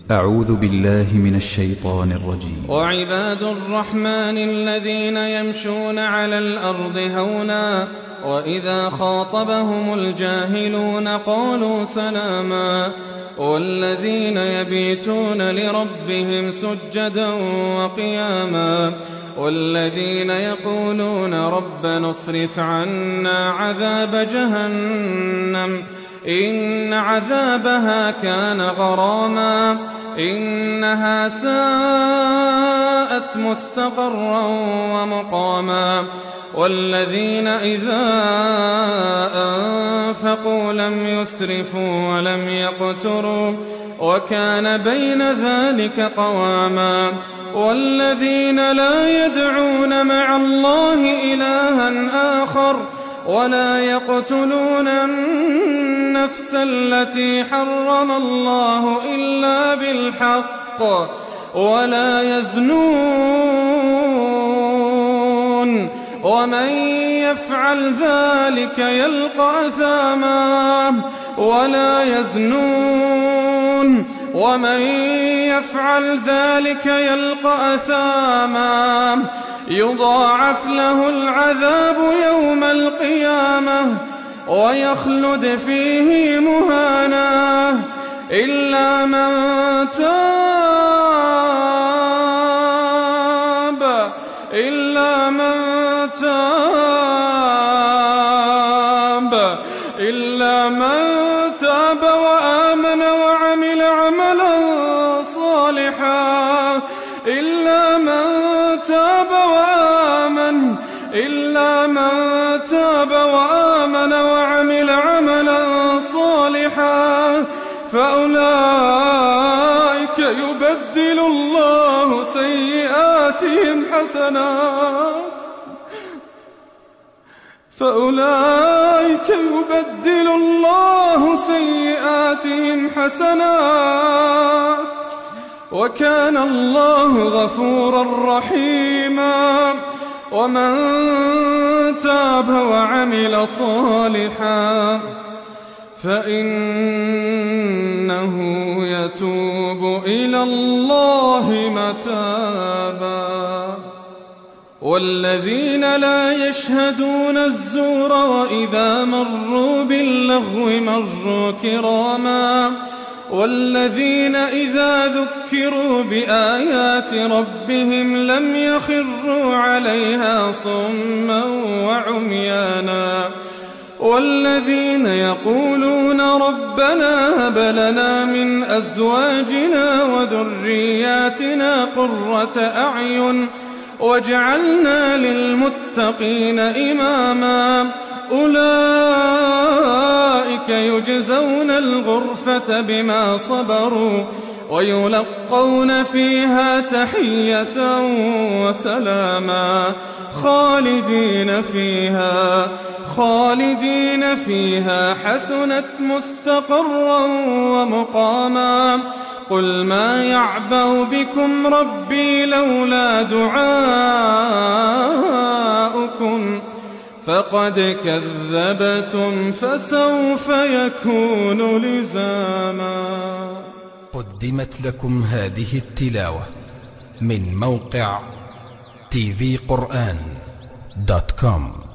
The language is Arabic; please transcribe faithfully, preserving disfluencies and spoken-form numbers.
أعوذ بالله من الشيطان الرجيم. وعباد الرحمن الذين يمشون على الأرض هونا وإذا خاطبهم الجاهلون قالوا سلاما والذين يبيتون لربهم سجدا وقياما والذين يقولون ربنا اصرف عنا عذاب جهنم إن عذابها كان غراما إنها ساءت مستقرا ومقاما والذين إذا أنفقوا لم يسرفوا ولم يقتروا وكان بين ذلك قواما والذين لا يدعون مع الله إلها آخر ولا يقتلون النفس التي حرم الله إلا بالحق ولا يزنون ومن يفعل ذلك يلقى أثاما ولا يزنون ومن يفعل ذلك يلقى أثاما يضاعف له العذاب يوم القيامة ويخلد فيه مهانا إلا من تاب إلا من تاب إلا من تاب وآمن وعمل عملا صالحا إلا من تاب وآمن إلا من تاب وآمن وعمل عملا صالحا فأولئك يبدل الله سيئاتهم حسنات فأولئك يبدل الله سيئاتهم حسنات وكان الله غفورا رحيما ومن تاب وعمل صالحا فإنه يتوب إلى الله متابا والذين لا يشهدون الزور وإذا مروا باللغو مروا كراما والذين إذا ذكروا بآيات ربهم لم يخروا عليها صما وعميانا والذين يقولون ربنا هب لنا من أزواجنا وذرياتنا قرة أعين واجعلنا للمتقين إماما أولئك يجزون الغرفة بما صبروا ويلقون فيها تحية وسلاما خالدين فيها خالدين فيها حسنت مستقرا ومقاما قل ما يعبأ بكم ربي لولا دعاؤكم فقد كذبتم فسوف يكون لزاما. قدمت لكم هذه التلاوة من موقع تي في قرآن دوت كوم.